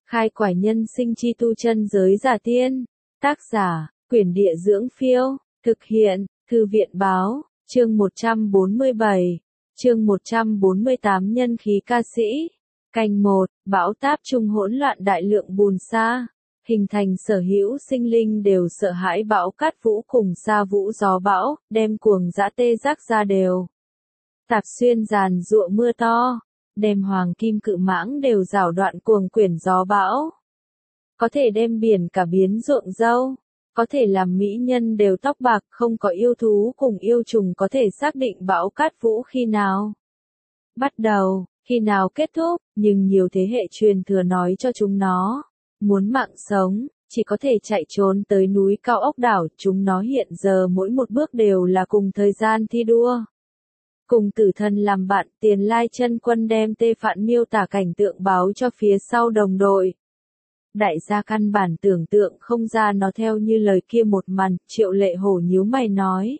Khai quải nhân sinh chi tu chân giới giả tiên. Tác giả, Quyển Địa Dưỡng Phiêu. Thực hiện, Thư viện Báo. Chương 147. Chương 148 Nhân khí ca sĩ. Canh 1, bão táp trung hỗn loạn đại lượng bùn sa. Hình thành sở hữu sinh linh đều sợ hãi bão cát vũ cùng sa vũ gió bão, đem cuồng dã tê giác ra đều. Tạp xuyên giàn giụa mưa to, đem hoàng kim cự mãng đều rảo đoạn cuồng quyển gió bão. Có thể đem biển cả biến ruộng dâu, có thể làm mỹ nhân đều tóc bạc, không có yêu thú cùng yêu trùng có thể xác định bão cát vũ khi nào bắt đầu, khi nào kết thúc, nhưng nhiều thế hệ truyền thừa nói cho chúng nó, muốn mạng sống, chỉ có thể chạy trốn tới núi cao ốc đảo, chúng nó hiện giờ mỗi một bước đều là cùng thời gian thi đua. Cùng tử thần làm bạn, Tiền Lai chân quân đem Tê Phạn miêu tả cảnh tượng báo cho phía sau đồng đội. Đại gia căn bản tưởng tượng không ra nó theo như lời kia một màn, Triệu Lệ Hổ nhíu mày nói.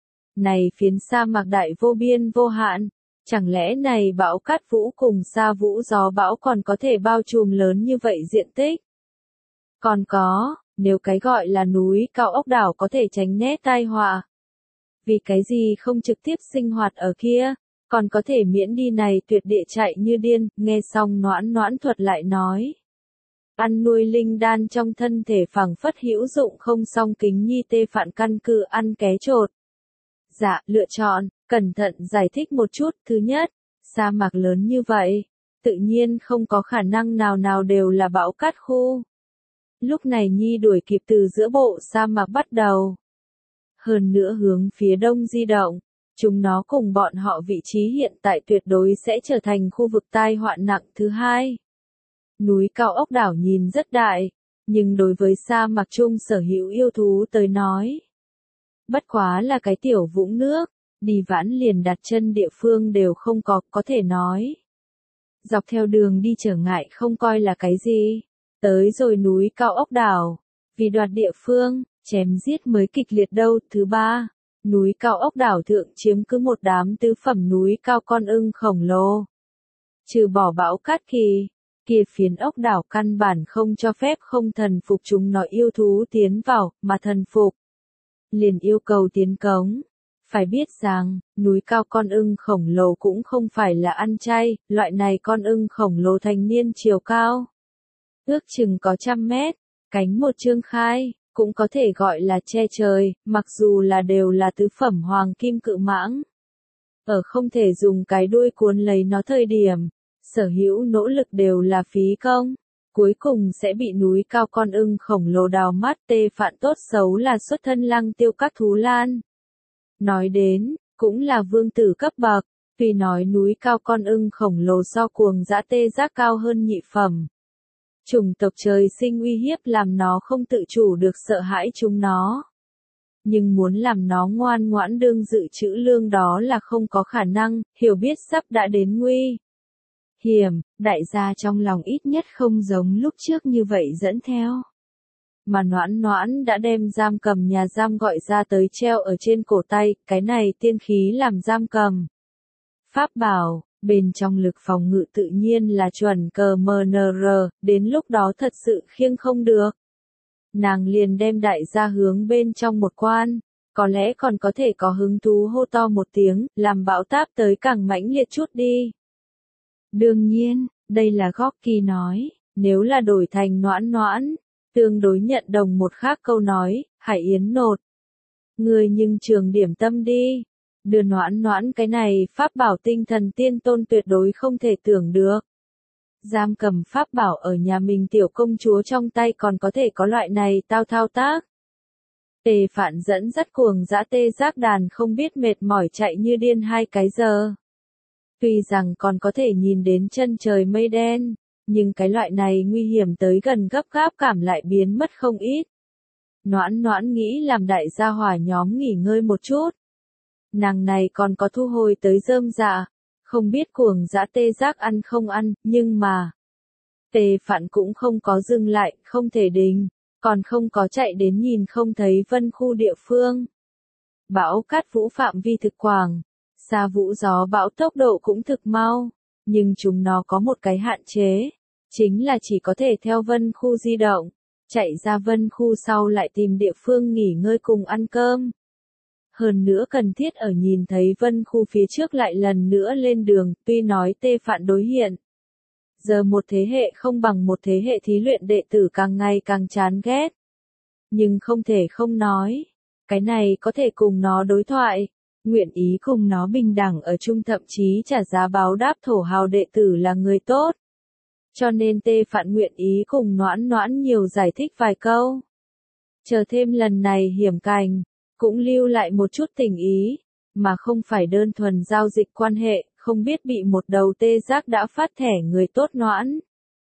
Này phiến sa mạc đại vô biên vô hạn, chẳng lẽ này bão cát vũ cùng sa vũ gió bão còn có thể bao trùm lớn như vậy diện tích? Còn có, nếu cái gọi là núi cao ốc đảo có thể tránh né tai họa, vì cái gì không trực tiếp sinh hoạt ở kia, còn có thể miễn đi này tuyệt địa chạy như điên, nghe xong Noãn Noãn thuật lại nói. Ăn nuôi linh đan trong thân thể phẳng phất hữu dụng không song Kính Nhi Tê Phạn căn cứ ăn ké chột. Dạ, lựa chọn, cẩn thận giải thích một chút, thứ nhất, sa mạc lớn như vậy, tự nhiên không có khả năng nào đều là bão cát khu. Lúc này Nhi đuổi kịp từ giữa bộ sa mạc bắt đầu. Hơn nữa hướng phía đông di động, chúng nó cùng bọn họ vị trí hiện tại tuyệt đối sẽ trở thành khu vực tai họa nặng thứ hai. Núi cao ốc đảo nhìn rất đại, nhưng đối với sa mạc chung sở hữu yêu thú tới nói, bất quá là cái tiểu vũng nước, đi vãn liền đặt chân địa phương đều không có thể nói. Dọc theo đường đi trở ngại không coi là cái gì, tới rồi núi cao ốc đảo, vì đoạt địa phương, chém giết mới kịch liệt đâu. Thứ ba, núi cao ốc đảo thượng chiếm cứ một đám tứ phẩm núi cao con ưng khổng lồ. Trừ bỏ bão cát kỳ, kia phiến ốc đảo căn bản không cho phép không thần phục chúng nó yêu thú tiến vào, mà thần phục liền yêu cầu tiến cống. Phải biết rằng, núi cao con ưng khổng lồ cũng không phải là ăn chay, loại này con ưng khổng lồ thành niên chiều cao ước chừng có 100 mét, cánh một trương khai, cũng có thể gọi là che trời, mặc dù là đều là tứ phẩm hoàng kim cự mãng. Ở không thể dùng cái đuôi cuốn lấy nó thời điểm, sở hữu nỗ lực đều là phí công, cuối cùng sẽ bị núi cao con ưng khổng lồ đào mắt. Tê Phạn tốt xấu là xuất thân lăng tiêu các thú lan. Nói đến, cũng là vương tử cấp bậc, tuy nói núi cao con ưng khổng lồ so cuồng dã tê giác cao hơn nhị phẩm. Chủng tộc trời sinh uy hiếp làm nó không tự chủ được sợ hãi chúng nó. Nhưng muốn làm nó ngoan ngoãn đương dự trữ lương đó là không có khả năng, hiểu biết sắp đã đến nguy hiểm, đại gia trong lòng ít nhất không giống lúc trước như vậy dẫn theo. Mà Noãn Noãn đã đem giam cầm nhà giam gọi ra tới treo ở trên cổ tay, cái này tiên khí làm giam cầm. Pháp bảo, bên trong lực phòng ngự tự nhiên là chuẩn CMNR, đến lúc đó thật sự khiêng không được. Nàng liền đem đại gia hướng bên trong một quan, có lẽ còn có thể có hứng thú hô to một tiếng, làm bão táp tới càng mãnh liệt chút đi. Đương nhiên, đây là Gorky nói, nếu là đổi thành Noãn Noãn, tương đối nhận đồng một khác câu nói, Hải Yến nột. Người nhưng trường điểm tâm đi. Đưa Noãn Noãn cái này pháp bảo tinh thần tiên tôn tuyệt đối không thể tưởng được. Giam cầm pháp bảo ở nhà mình tiểu công chúa trong tay còn có thể có loại này thao tác. Tê Phạn dẫn dắt cuồng dã tê giác đàn không biết mệt mỏi chạy như điên 2 cái giờ. Tuy rằng còn có thể nhìn đến chân trời mây đen, nhưng cái loại này nguy hiểm tới gần gấp gáp cảm lại biến mất không ít. Noãn Noãn nghĩ làm đại gia hỏa nhóm nghỉ ngơi một chút. Nàng này còn có thu hồi tới rơm dạ, không biết cuồng dã tê giác ăn không ăn, nhưng mà Tê Phạn cũng không có dừng lại, không thể đình, còn không có chạy đến nhìn không thấy vân khu địa phương. Bão cát vũ phạm vi thực quảng, sa vũ gió bão tốc độ cũng thực mau, nhưng chúng nó có một cái hạn chế, chính là chỉ có thể theo Vân Khu di động, chạy ra Vân Khu sau lại tìm địa phương nghỉ ngơi cùng ăn cơm. Hơn nữa cần thiết ở nhìn thấy Vân Khu phía trước lại lần nữa lên đường, tuy nói Tê Phạn đối hiện. Giờ một thế hệ không bằng một thế hệ thí luyện đệ tử càng ngày càng chán ghét. Nhưng không thể không nói, cái này có thể cùng nó đối thoại, nguyện ý cùng nó bình đẳng ở chung thậm chí trả giá báo đáp thổ hào đệ tử là người tốt. Cho nên Tê Phạn nguyện ý cùng Noãn Noãn nhiều giải thích vài câu. Chờ thêm lần này hiểm cảnh, cũng lưu lại một chút tình ý, mà không phải đơn thuần giao dịch quan hệ, không biết bị một đầu tê giác đã phát thẻ người tốt Noãn.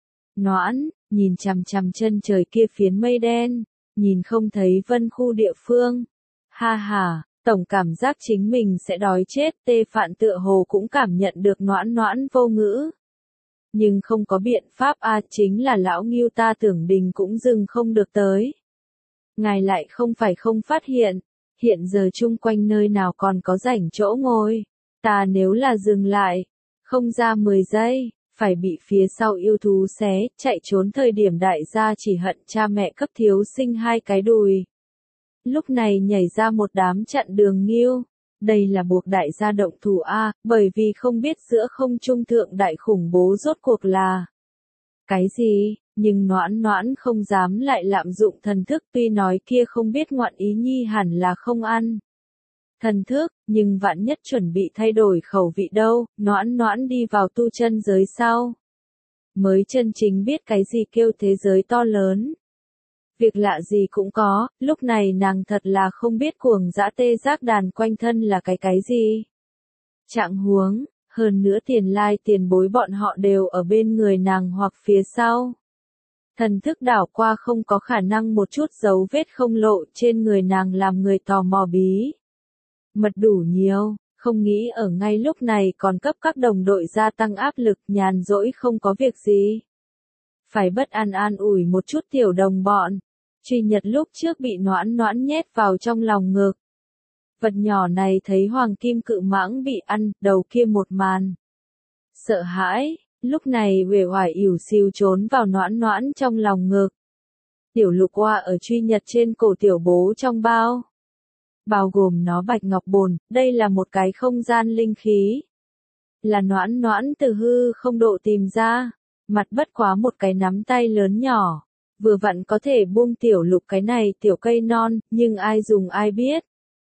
Noãn, nhìn chằm chằm chân trời kia phiến mây đen, nhìn không thấy Vân Khu địa phương. Ha ha, tổng cảm giác chính mình sẽ đói chết, Tê Phạn tựa hồ cũng cảm nhận được Noãn Noãn vô ngữ. Nhưng không có biện pháp chính là lão Ngưu ta tưởng đình cũng dừng không được tới. Ngài lại không phải không phát hiện giờ chung quanh nơi nào còn có rảnh chỗ ngồi. Ta nếu là dừng lại, không ra 10 giây, phải bị phía sau yêu thú xé, chạy trốn thời điểm đại gia chỉ hận cha mẹ cấp thiếu sinh hai cái đùi. Lúc này nhảy ra một đám chặn đường Ngưu. Đây là buộc đại gia động thủ bởi vì không biết giữa không trung thượng đại khủng bố rốt cuộc là cái gì, nhưng Noãn Noãn không dám lại lạm dụng thần thức, tuy nói kia không biết ngoạn ý nhi hẳn là không ăn thần thức, nhưng vạn nhất chuẩn bị thay đổi khẩu vị đâu, Noãn Noãn đi vào tu chân giới sau. Mới chân chính biết cái gì kêu thế giới to lớn. Việc lạ gì cũng có, lúc này nàng thật là không biết cuồng dã tê giác đàn quanh thân là cái gì. Trạng huống, hơn nữa tiền lai tiền bối bọn họ đều ở bên người nàng hoặc phía sau. Thần thức đảo qua không có khả năng một chút dấu vết không lộ trên người nàng làm người tò mò bí. Mật đủ nhiều, không nghĩ ở ngay lúc này còn cấp các đồng đội gia tăng áp lực nhàn rỗi không có việc gì. Phải bất an ủi một chút tiểu đồng bọn. Truy Nhật lúc trước bị Noãn Noãn nhét vào trong lòng ngực. Vật nhỏ này thấy hoàng kim cự mãng bị ăn, đầu kia một màn. Sợ hãi, lúc này uể oải ỉu xìu trốn vào Noãn Noãn trong lòng ngực. Tiểu Lục Oa ở Truy Nhật trên cổ tiểu bố trong bao. Bao gồm nó bạch ngọc bồn, đây là một cái không gian linh khí. Là Noãn Noãn từ hư không độ tìm ra, mặt bất quá một cái nắm tay lớn nhỏ. Vừa vặn có thể buông tiểu lục cái này tiểu cây non, nhưng ai dùng ai biết.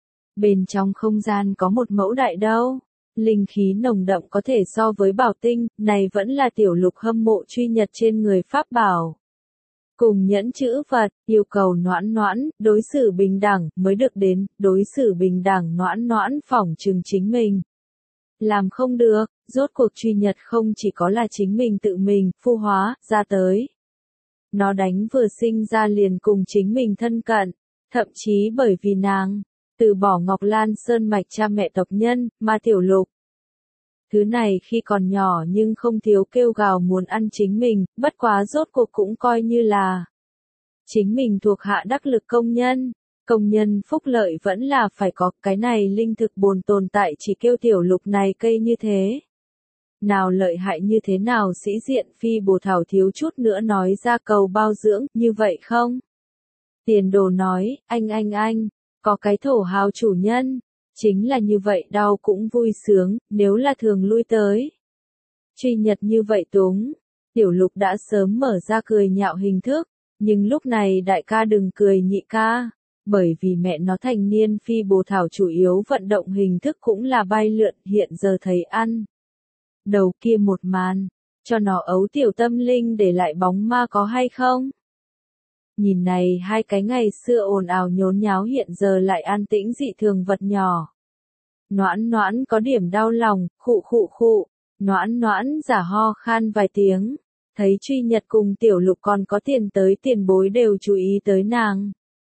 Bên trong không gian có một mẫu đại đâu. Linh khí nồng đậm có thể so với bảo tinh, này vẫn là tiểu lục hâm mộ Truy Nhật trên người pháp bảo. Cùng nhẫn chữ vật, yêu cầu Noãn Noãn, đối xử bình đẳng, mới được đến, đối xử bình đẳng Noãn Noãn phỏng chừng chính mình. Làm không được, rốt cuộc Truy Nhật không chỉ có là chính mình tự mình, phu hóa, ra tới. Nó đánh vừa sinh ra liền cùng chính mình thân cận, thậm chí bởi vì nàng, từ bỏ Ngọc Lan Sơn mạch cha mẹ tộc nhân, mà tiểu lục. Thứ này khi còn nhỏ nhưng không thiếu kêu gào muốn ăn chính mình, bất quá rốt cuộc cũng coi như là chính mình thuộc hạ đắc lực công nhân phúc lợi vẫn là phải có, cái này linh thực bồn tồn tại chỉ kêu tiểu lục này cây như thế. Nào lợi hại như thế nào sĩ diện phi bồ thảo thiếu chút nữa nói ra cầu bao dưỡng, như vậy không? Tiền đồ nói, anh, có cái thổ hào chủ nhân, chính là như vậy đau cũng vui sướng, nếu là thường lui tới. Truy Nhật như vậy túng, tiểu lục đã sớm mở ra cười nhạo hình thức, nhưng lúc này đại ca đừng cười nhị ca, bởi vì mẹ nó thành niên phi bồ thảo chủ yếu vận động hình thức cũng là bay lượn hiện giờ thấy ăn. Đầu kia một màn, cho nó ấu tiểu tâm linh để lại bóng ma có hay không? Nhìn này hai cái ngày xưa ồn ào nhốn nháo hiện giờ lại an tĩnh dị thường vật nhỏ. Noãn Noãn có điểm đau lòng, khụ, Noãn Noãn giả ho khan vài tiếng, thấy Truy Nhật cùng tiểu lục còn có tiền tới tiền bối đều chú ý tới nàng.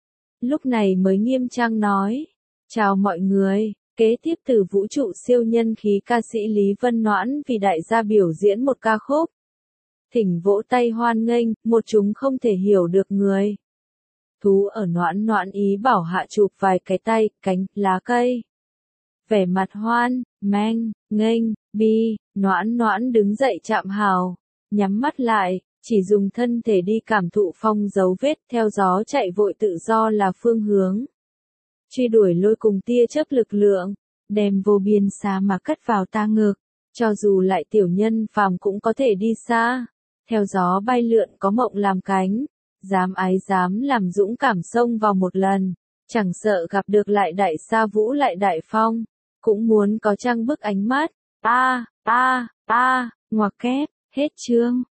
Lúc này mới nghiêm trang nói, chào mọi người. Kế tiếp từ vũ trụ siêu nhân khí ca sĩ Lý Vân Noãn vì đại gia biểu diễn một ca khúc. Thỉnh vỗ tay hoan nghênh, một chúng không thể hiểu được người. Thú ở Noãn Noãn ý bảo hạ chụp vài cái tay, cánh, lá cây. Vẻ mặt hoan, nghênh, bi, Noãn Noãn đứng dậy chạm hào, nhắm mắt lại, chỉ dùng thân thể đi cảm thụ phong dấu vết, theo gió chạy vội tự do là phương hướng. Truy đuổi lôi cùng tia chớp lực lượng, đem vô biên xa mà cất vào ta ngực, cho dù lại tiểu nhân phàm cũng có thể đi xa, theo gió bay lượn có mộng làm cánh, dám ái dám làm dũng cảm xông vào một lần, chẳng sợ gặp được lại đại sa vũ lại đại phong, cũng muốn có trăng bức ánh mắt, ngoặc kép, hết chương.